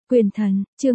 Quyền thần, chương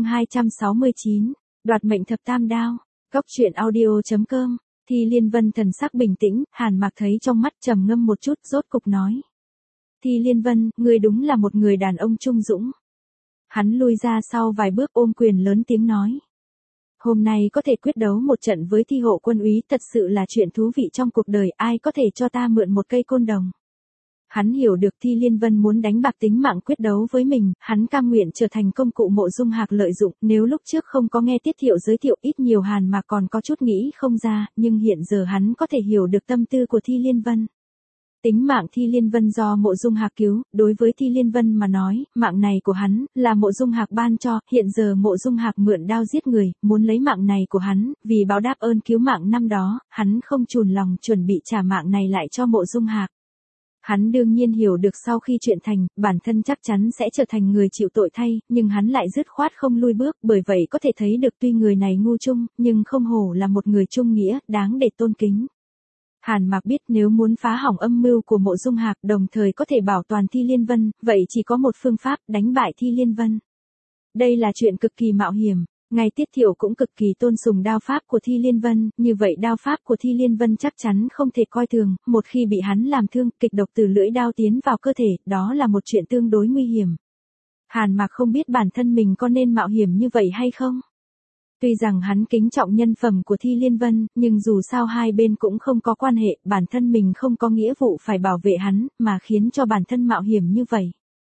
269, đoạt mệnh thập tam đao, góc truyện audio.com, Thi Liên Vân thần sắc bình tĩnh, Hàn Mạc thấy trong mắt trầm ngâm một chút, rốt cục nói. Thi Liên Vân, ngươi đúng là một người đàn ông trung dũng. Hắn lui ra sau vài bước ôm quyền lớn tiếng nói. Hôm nay có thể quyết đấu một trận với Thi Hộ Quân úy thật sự là chuyện thú vị trong cuộc đời, ai có thể cho ta mượn một cây côn đồng. Hắn hiểu được Thi Liên Vân muốn đánh bạc tính mạng quyết đấu với mình, hắn cam nguyện trở thành công cụ Mộ Dung Hạc lợi dụng, nếu lúc trước không có nghe Tiết Thiệu giới thiệu ít nhiều Hàn Mạc còn có chút nghĩ không ra, nhưng hiện giờ hắn có thể hiểu được tâm tư của Thi Liên Vân. Tính mạng Thi Liên Vân do Mộ Dung Hạc cứu, đối với Thi Liên Vân mà nói, mạng này của hắn, là Mộ Dung Hạc ban cho, hiện giờ Mộ Dung Hạc mượn đao giết người, muốn lấy mạng này của hắn, vì báo đáp ơn cứu mạng năm đó, hắn không chùn lòng chuẩn bị trả mạng này lại cho Mộ Dung Hạc. Hắn đương nhiên hiểu được sau khi chuyện thành, bản thân chắc chắn sẽ trở thành người chịu tội thay, nhưng hắn lại dứt khoát không lui bước, bởi vậy có thể thấy được tuy người này ngu trung, nhưng không hổ là một người trung nghĩa, đáng để tôn kính. Hàn Mạc biết nếu muốn phá hỏng âm mưu của Mộ Dung Hạc đồng thời có thể bảo toàn Thi Liên Vân, vậy chỉ có một phương pháp, đánh bại Thi Liên Vân. Đây là chuyện cực kỳ mạo hiểm. Ngài Tiết Thiệu cũng cực kỳ tôn sùng đao pháp của Thi Liên Vân, như vậy đao pháp của Thi Liên Vân chắc chắn không thể coi thường, một khi bị hắn làm thương, kịch độc từ lưỡi đao tiến vào cơ thể, đó là một chuyện tương đối nguy hiểm. Hàn Mạc không biết bản thân mình có nên mạo hiểm như vậy hay không? Tuy rằng hắn kính trọng nhân phẩm của Thi Liên Vân, nhưng dù sao hai bên cũng không có quan hệ, bản thân mình không có nghĩa vụ phải bảo vệ hắn, mà khiến cho bản thân mạo hiểm như vậy.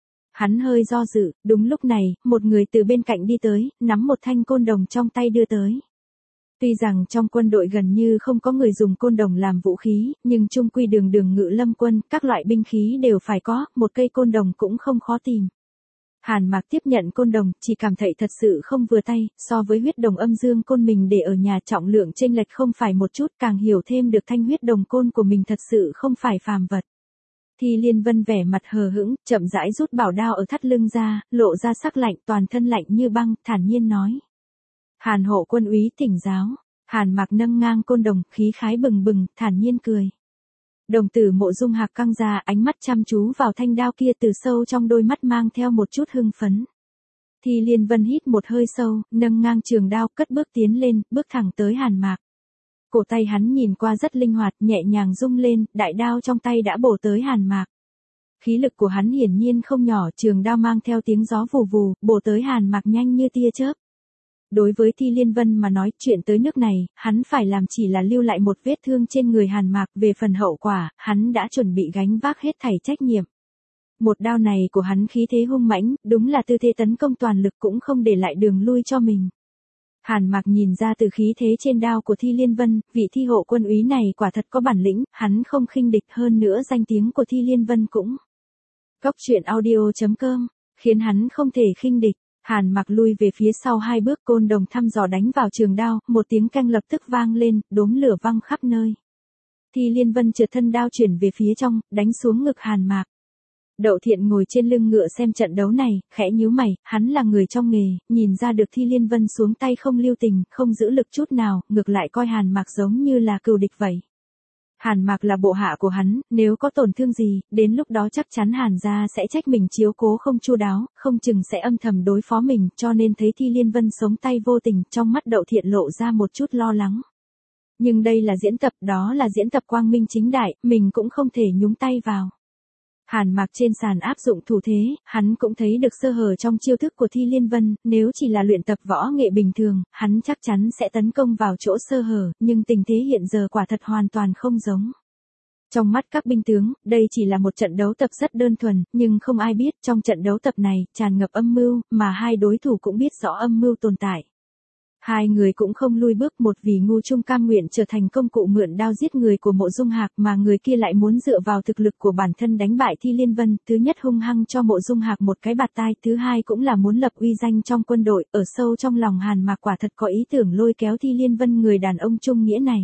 Hắn hơi do dự, đúng lúc này, một người từ bên cạnh đi tới, nắm một thanh côn đồng trong tay đưa tới. Tuy rằng trong quân đội gần như không có người dùng côn đồng làm vũ khí, nhưng chung quy đường ngự lâm quân, các loại binh khí đều phải có, một cây côn đồng cũng không khó tìm. Hàn Mạc tiếp nhận côn đồng, chỉ cảm thấy thật sự không vừa tay, so với huyết đồng âm dương côn mình để ở nhà trọng lượng chênh lệch không phải một chút, càng hiểu thêm được thanh huyết đồng côn của mình thật sự không phải phàm vật. Thi Liên Vân vẻ mặt hờ hững, chậm rãi rút bảo đao ở thắt lưng ra, lộ ra sắc lạnh, toàn thân lạnh như băng, thản nhiên nói. Hàn Hộ Quân úy thỉnh giáo. Hàn Mạc nâng ngang côn đồng, khí khái bừng bừng, thản nhiên cười. Đồng tử Mộ Dung Hạc căng ra, ánh mắt chăm chú vào thanh đao kia, từ sâu trong đôi mắt mang theo một chút hưng phấn. Thi Liên Vân hít một hơi sâu, nâng ngang trường đao, cất bước tiến lên, bước thẳng tới Hàn Mạc. Cổ tay hắn nhìn qua rất linh hoạt, nhẹ nhàng rung lên, đại đao trong tay đã bổ tới Hàn Mạc. Khí lực của hắn hiển nhiên không nhỏ, trường đao mang theo tiếng gió vù vù, bổ tới Hàn Mạc nhanh như tia chớp. Đối với Thi Liên Vân mà nói, chuyện tới nước này, hắn phải làm chỉ là lưu lại một vết thương trên người Hàn Mạc, về phần hậu quả, hắn đã chuẩn bị gánh vác hết thảy trách nhiệm. Một đao này của hắn khí thế hung mãnh, đúng là tư thế tấn công toàn lực cũng không để lại đường lui cho mình. Hàn Mạc nhìn ra từ khí thế trên đao của Thi Liên Vân, vị Thi Hộ Quân úy này quả thật có bản lĩnh, hắn không khinh địch, hơn nữa danh tiếng của Thi Liên Vân cũng. Góc truyện audio.com, khiến hắn không thể khinh địch. Hàn Mạc lui về phía sau hai bước, côn đồng thăm dò đánh vào trường đao, một tiếng canh lập tức vang lên, đốm lửa văng khắp nơi. Thi Liên Vân trượt thân đao chuyển về phía trong, đánh xuống ngực Hàn Mạc. Đậu Thiện ngồi trên lưng ngựa xem trận đấu này, khẽ nhíu mày, hắn là người trong nghề, nhìn ra được Thi Liên Vân xuống tay không lưu tình, không giữ lực chút nào, ngược lại coi Hàn Mạc giống như là cừu địch vậy. Hàn Mạc là bộ hạ của hắn, nếu có tổn thương gì, đến lúc đó chắc chắn Hàn gia sẽ trách mình chiếu cố không chu đáo, không chừng sẽ âm thầm đối phó mình, cho nên thấy Thi Liên Vân sống tay vô tình, trong mắt Đậu Thiện lộ ra một chút lo lắng. Nhưng đây là diễn tập, đó là diễn tập quang minh chính đại, mình cũng không thể nhúng tay vào. Hàn Mạc trên sàn áp dụng thủ thế, hắn cũng thấy được sơ hở trong chiêu thức của Thi Liên Vân, nếu chỉ là luyện tập võ nghệ bình thường, hắn chắc chắn sẽ tấn công vào chỗ sơ hở, nhưng tình thế hiện giờ quả thật hoàn toàn không giống. Trong mắt các binh tướng, đây chỉ là một trận đấu tập rất đơn thuần, nhưng không ai biết trong trận đấu tập này, tràn ngập âm mưu, mà hai đối thủ cũng biết rõ âm mưu tồn tại. Hai người cũng không lui bước, một vì ngu trung cam nguyện trở thành công cụ mượn đao giết người của Mộ Dung Hạc, mà người kia lại muốn dựa vào thực lực của bản thân đánh bại Thi Liên Vân, thứ nhất hung hăng cho Mộ Dung Hạc một cái bạt tai, thứ hai cũng là muốn lập uy danh trong quân đội, ở sâu trong lòng Hàn Mạc quả thật có ý tưởng lôi kéo Thi Liên Vân, người đàn ông trung nghĩa này.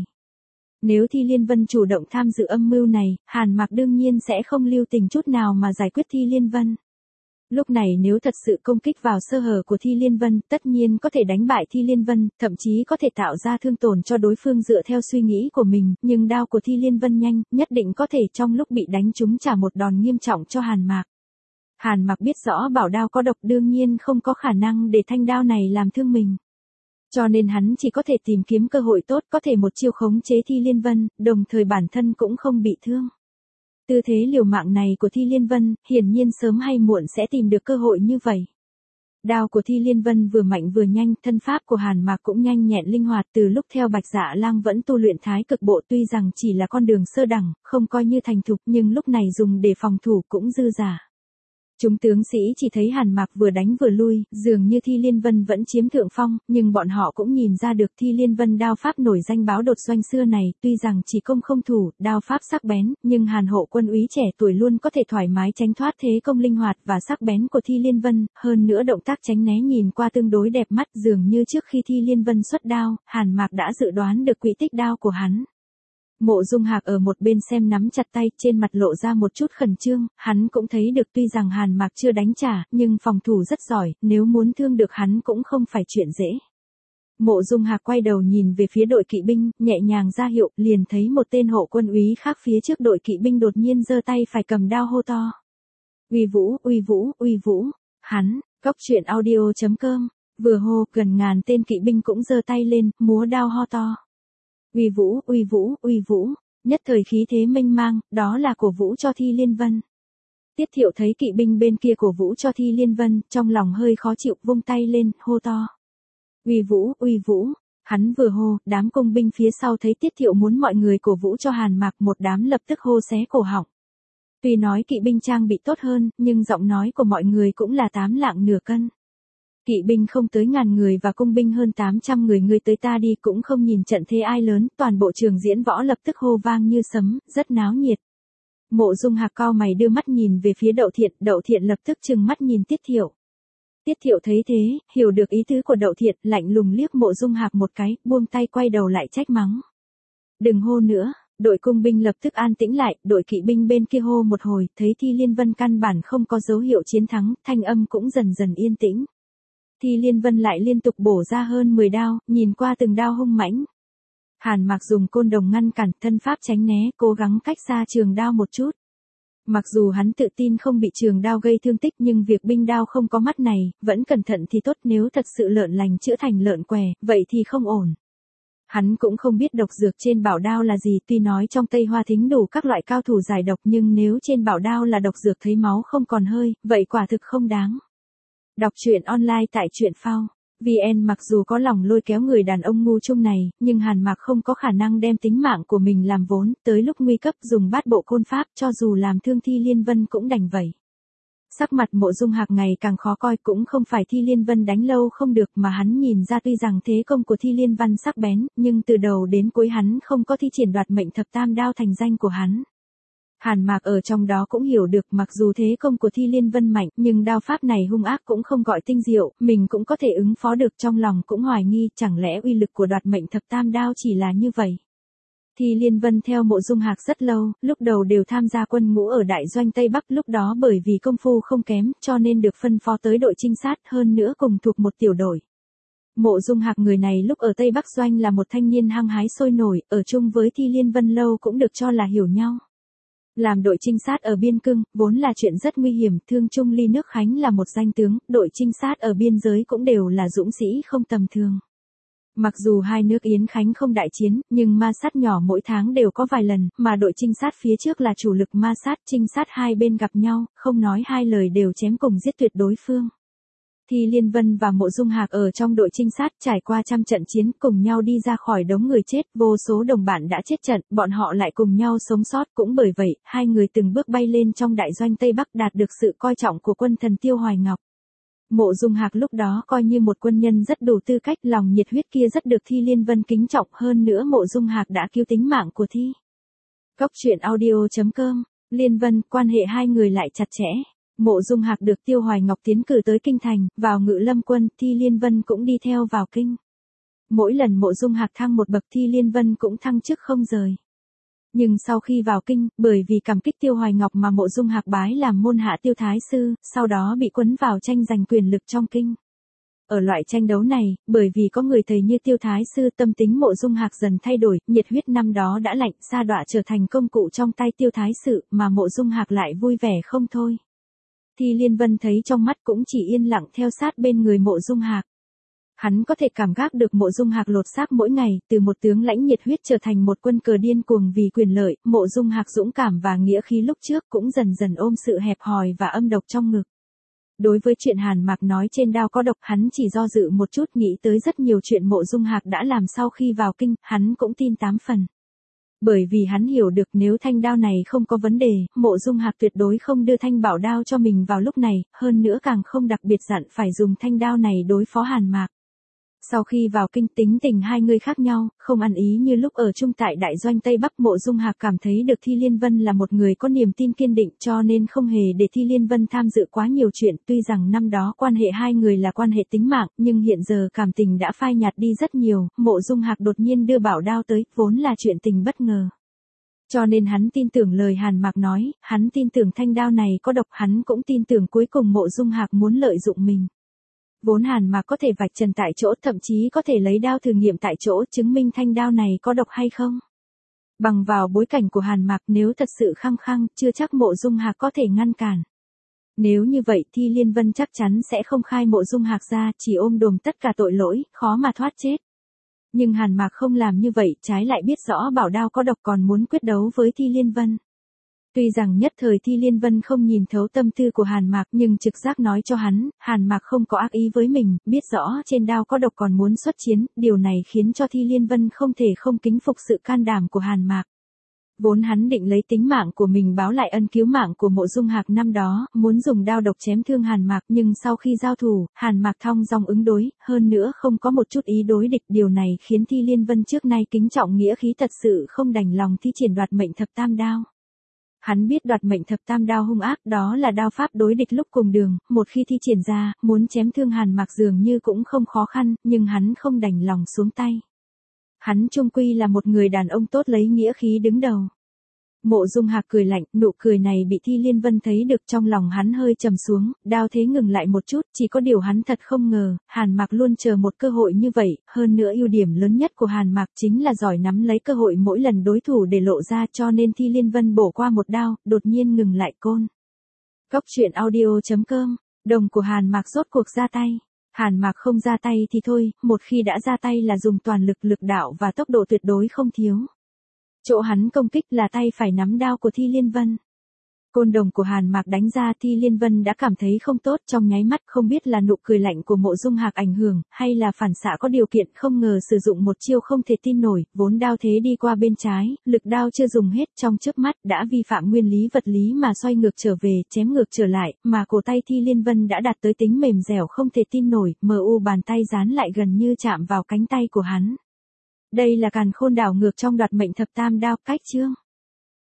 Nếu Thi Liên Vân chủ động tham dự âm mưu này, Hàn Mạc đương nhiên sẽ không lưu tình chút nào mà giải quyết Thi Liên Vân. Lúc này nếu thật sự công kích vào sơ hở của Thi Liên Vân, tất nhiên có thể đánh bại Thi Liên Vân, thậm chí có thể tạo ra thương tổn cho đối phương dựa theo suy nghĩ của mình, nhưng đao của Thi Liên Vân nhanh, nhất định có thể trong lúc bị đánh trúng trả một đòn nghiêm trọng cho Hàn Mạc. Hàn Mặc biết rõ bảo đao có độc đương nhiên không có khả năng để thanh đao này làm thương mình. Cho nên hắn chỉ có thể tìm kiếm cơ hội tốt có thể một chiêu khống chế Thi Liên Vân, đồng thời bản thân cũng không bị thương. Tư thế liều mạng này của Thi Liên Vân, hiển nhiên sớm hay muộn sẽ tìm được cơ hội như vậy. Đao của Thi Liên Vân vừa mạnh vừa nhanh, thân pháp của Hàn Mạc cũng nhanh nhẹn linh hoạt. Từ lúc theo Bạch Dạ Lang vẫn tu luyện thái cực bộ, tuy rằng chỉ là con đường sơ đẳng, không coi như thành thục, nhưng lúc này dùng để phòng thủ cũng dư dả. Chúng tướng sĩ chỉ thấy Hàn Mạc vừa đánh vừa lui, dường như Thi Liên Vân vẫn chiếm thượng phong, nhưng bọn họ cũng nhìn ra được Thi Liên Vân đao pháp nổi danh báo đột doanh xưa này, tuy rằng chỉ công không thủ, đao pháp sắc bén, nhưng Hàn Hộ quân úy trẻ tuổi luôn có thể thoải mái tránh thoát thế công linh hoạt và sắc bén của Thi Liên Vân, hơn nữa động tác tránh né nhìn qua tương đối đẹp mắt, dường như trước khi Thi Liên Vân xuất đao, Hàn Mạc đã dự đoán được quỹ tích đao của hắn. Mộ Dung Hạc ở một bên xem nắm chặt tay, trên mặt lộ ra một chút khẩn trương, hắn cũng thấy được tuy rằng Hàn Mạc chưa đánh trả, nhưng phòng thủ rất giỏi, nếu muốn thương được hắn cũng không phải chuyện dễ. Mộ Dung Hạc quay đầu nhìn về phía đội kỵ binh, nhẹ nhàng ra hiệu, liền thấy một tên hộ quân úy khác phía trước đội kỵ binh đột nhiên giơ tay phải cầm đao hô to. Uy vũ, uy vũ, uy vũ, hắn, Cốc Truyện Audio.com, vừa hô, gần ngàn tên kỵ binh cũng giơ tay lên, múa đao ho to. Uy vũ, uy vũ, uy vũ, nhất thời khí thế mênh mang, đó là cổ vũ cho Thi Liên Vân. Tiết Thiệu thấy kỵ binh bên kia cổ vũ cho Thi Liên Vân, trong lòng hơi khó chịu, vung tay lên, hô to. Uy vũ, uy vũ, hắn vừa hô, đám công binh phía sau thấy Tiết Thiệu muốn mọi người cổ vũ cho Hàn Mạc, một đám lập tức hô xé cổ họng. Tuy nói kỵ binh trang bị tốt hơn, nhưng giọng nói của mọi người cũng là 8 lạng nửa cân. Kỵ binh không tới 1000 người và công binh hơn 800 người, ngươi tới ta đi cũng không nhìn trận thế ai lớn, toàn bộ trường diễn võ lập tức hô vang như sấm, rất náo nhiệt. Mộ Dung Hạc cau mày đưa mắt nhìn về phía Đậu Thiện lập tức trừng mắt nhìn Tiết Thiệu. Tiết Thiệu thấy thế, hiểu được ý tứ của Đậu Thiện, lạnh lùng liếc Mộ Dung Hạc một cái, buông tay quay đầu lại trách mắng. Đừng hô nữa, đội cung binh lập tức an tĩnh lại, đội kỵ binh bên kia hô một hồi, thấy Thi Liên Vân căn bản không có dấu hiệu chiến thắng, thanh âm cũng dần dần yên tĩnh. Thi Liên Vân lại liên tục bổ ra hơn 10 đao, nhìn qua từng đao hung mãnh. Hàn Mạc dùng côn đồng ngăn cản, thân pháp tránh né, cố gắng cách xa trường đao một chút. Mặc dù hắn tự tin không bị trường đao gây thương tích, nhưng việc binh đao không có mắt này, vẫn cẩn thận thì tốt, nếu thật sự lợn lành chữa thành lợn què, vậy thì không ổn. Hắn cũng không biết độc dược trên bảo đao là gì, tuy nói trong Tây Hoa Thính đủ các loại cao thủ giải độc, nhưng nếu trên bảo đao là độc dược thấy máu không còn hơi, vậy quả thực không đáng. Đọc truyện online tại truyện phao. VN mặc dù có lòng lôi kéo người đàn ông ngu chung này, nhưng Hàn Mạc không có khả năng đem tính mạng của mình làm vốn, tới lúc nguy cấp dùng bát bộ côn pháp, cho dù làm thương Thi Liên Vân cũng đành vậy. Sắc mặt Mộ Dung Hạc ngày càng khó coi, cũng không phải Thi Liên Vân đánh lâu không được mà hắn nhìn ra, tuy rằng thế công của Thi Liên Vân sắc bén, nhưng từ đầu đến cuối hắn không có thi triển đoạt mệnh thập tam đao thành danh của hắn. Hàn Mạc ở trong đó cũng hiểu được, mặc dù thế công của Thi Liên Vân mạnh, nhưng đao pháp này hung ác cũng không gọi tinh diệu, mình cũng có thể ứng phó được, trong lòng cũng hoài nghi, chẳng lẽ uy lực của đoạt mệnh thập tam đao chỉ là như vậy. Thi Liên Vân theo Mộ Dung Hạc rất lâu, lúc đầu đều tham gia quân ngũ ở đại doanh Tây Bắc, lúc đó bởi vì công phu không kém, cho nên được phân phó tới đội trinh sát, hơn nữa cùng thuộc một tiểu đội. Mộ Dung Hạc người này lúc ở Tây Bắc doanh là một thanh niên hăng hái sôi nổi, ở chung với Thi Liên Vân lâu cũng được cho là hiểu nhau. Làm đội trinh sát ở biên cương, vốn là chuyện rất nguy hiểm, Thương Trung Ly nước Khánh là một danh tướng, đội trinh sát ở biên giới cũng đều là dũng sĩ không tầm thường. Mặc dù hai nước Yến Khánh không đại chiến, nhưng ma sát nhỏ mỗi tháng đều có vài lần, mà đội trinh sát phía trước là chủ lực ma sát, trinh sát hai bên gặp nhau, không nói hai lời đều chém cùng giết tuyệt đối phương. Thi Liên Vân và Mộ Dung Hạc ở trong đội trinh sát trải qua trăm trận chiến, cùng nhau đi ra khỏi đống người chết, vô số đồng bạn đã chết trận, bọn họ lại cùng nhau sống sót, cũng bởi vậy, hai người từng bước bay lên trong đại doanh Tây Bắc, đạt được sự coi trọng của quân thần Tiêu Hoài Ngọc. Mộ Dung Hạc lúc đó coi như một quân nhân rất đủ tư cách, lòng nhiệt huyết kia rất được Thi Liên Vân kính trọng, hơn nữa Mộ Dung Hạc đã cứu tính mạng của Thi. Cốc Truyện Audio.com, Liên Vân, quan hệ hai người lại chặt chẽ. Mộ Dung Hạc được Tiêu Hoài Ngọc tiến cử tới kinh thành, vào Ngự Lâm quân, Thi Liên Vân cũng đi theo vào kinh. Mỗi lần Mộ Dung Hạc thăng một bậc, Thi Liên Vân cũng thăng chức không rời. Nhưng sau khi vào kinh, bởi vì cảm kích Tiêu Hoài Ngọc mà Mộ Dung Hạc bái làm môn hạ Tiêu Thái Sư, sau đó bị quấn vào tranh giành quyền lực trong kinh. Ở loại tranh đấu này, bởi vì có người thầy như Tiêu Thái Sư, tâm tính Mộ Dung Hạc dần thay đổi, nhiệt huyết năm đó đã lạnh, sa đọa trở thành công cụ trong tay Tiêu Thái Sư, mà Mộ Dung Hạc lại vui vẻ không thôi. Thi Liên Vân thấy trong mắt cũng chỉ yên lặng theo sát bên người Mộ Dung Hạc. Hắn có thể cảm giác được Mộ Dung Hạc lột xác mỗi ngày, từ một tướng lãnh nhiệt huyết trở thành một quân cờ điên cuồng vì quyền lợi, Mộ Dung Hạc dũng cảm và nghĩa khí lúc trước cũng dần dần ôm sự hẹp hòi và âm độc trong ngực. Đối với chuyện Hàn Mạc nói trên đao có độc, hắn chỉ do dự một chút, nghĩ tới rất nhiều chuyện Mộ Dung Hạc đã làm sau khi vào kinh, hắn cũng tin 8 phần. Bởi vì hắn hiểu được nếu thanh đao này không có vấn đề, Mộ Dung Hạc tuyệt đối không đưa thanh bảo đao cho mình vào lúc này, hơn nữa càng không đặc biệt dặn phải dùng thanh đao này đối phó Hàn Mạc. Sau khi vào kinh, tính tình hai người khác nhau, không ăn ý như lúc ở chung tại đại doanh Tây Bắc. Mộ Dung Hạc cảm thấy được Thi Liên Vân là một người có niềm tin kiên định, cho nên không hề để Thi Liên Vân tham dự quá nhiều chuyện. Tuy rằng năm đó quan hệ hai người là quan hệ tính mạng, nhưng hiện giờ cảm tình đã phai nhạt đi rất nhiều. Mộ Dung Hạc đột nhiên đưa bảo đao tới, vốn là chuyện tình bất ngờ. Cho nên hắn tin tưởng lời Hàn Mạc nói, hắn tin tưởng thanh đao này có độc, hắn cũng tin tưởng cuối cùng Mộ Dung Hạc muốn lợi dụng mình. Vốn Hàn Mạc có thể vạch trần tại chỗ, thậm chí có thể lấy đao thử nghiệm tại chỗ, chứng minh thanh đao này có độc hay không. Bằng vào bối cảnh của Hàn Mạc, nếu thật sự khăng khăng, chưa chắc Mộ Dung Hạc có thể ngăn cản. Nếu như vậy, Thi Liên Vân chắc chắn sẽ không khai Mộ Dung Hạc ra, chỉ ôm đồm tất cả tội lỗi, khó mà thoát chết. Nhưng Hàn Mạc không làm như vậy, trái lại biết rõ bảo đao có độc còn muốn quyết đấu với Thi Liên Vân. Tuy rằng nhất thời Thi Liên Vân không nhìn thấu tâm tư của Hàn Mạc, nhưng trực giác nói cho hắn, Hàn Mạc không có ác ý với mình, biết rõ trên đao có độc còn muốn xuất chiến, điều này khiến cho Thi Liên Vân không thể không kính phục sự can đảm của Hàn Mạc. Vốn hắn định lấy tính mạng của mình báo lại ân cứu mạng của Mộ Dung Hạc năm đó, muốn dùng đao độc chém thương Hàn Mạc, nhưng sau khi giao thủ, Hàn Mạc thong dong ứng đối, hơn nữa không có một chút ý đối địch, điều này khiến Thi Liên Vân trước nay kính trọng nghĩa khí thật sự không đành lòng thi triển đoạt mệnh thập tam đao. Hắn biết đoạt mệnh thập tam đao hung ác, đó là đao pháp đối địch lúc cùng đường, một khi thi triển ra, muốn chém thương Hàn Mạc dường như cũng không khó khăn, nhưng hắn không đành lòng xuống tay. Hắn chung quy là một người đàn ông tốt, lấy nghĩa khí đứng đầu. Mộ Dung Hạc cười lạnh, nụ cười này bị Thi Liên Vân thấy được, trong lòng hắn hơi trầm xuống, đao thế ngừng lại một chút, chỉ có điều hắn thật không ngờ, Hàn Mạc luôn chờ một cơ hội như vậy, hơn nữa ưu điểm lớn nhất của Hàn Mạc chính là giỏi nắm lấy cơ hội mỗi lần đối thủ để lộ ra, cho nên Thi Liên Vân bổ qua một đao, đột nhiên ngừng lại côn. Cốc truyện audio.com, đồng của Hàn Mạc rốt cuộc ra tay. Hàn Mạc không ra tay thì thôi, một khi đã ra tay là dùng toàn lực, lực đạo và tốc độ tuyệt đối không thiếu. Chỗ hắn công kích là tay phải nắm đao của Thi Liên Vân. Côn đồng của Hàn Mạc đánh ra, Thi Liên Vân đã cảm thấy không tốt, trong nháy mắt, không biết là nụ cười lạnh của Mộ Dung Hạc ảnh hưởng, hay là phản xạ có điều kiện, không ngờ sử dụng một chiêu không thể tin nổi, vốn đao thế đi qua bên trái, lực đao chưa dùng hết, trong chớp mắt đã vi phạm nguyên lý vật lý mà xoay ngược trở về, chém ngược trở lại, mà cổ tay Thi Liên Vân đã đạt tới tính mềm dẻo không thể tin nổi, bàn tay dán lại gần như chạm vào cánh tay của hắn. Đây là càn khôn đảo ngược trong đoạt mệnh thập tam đao, cách chương.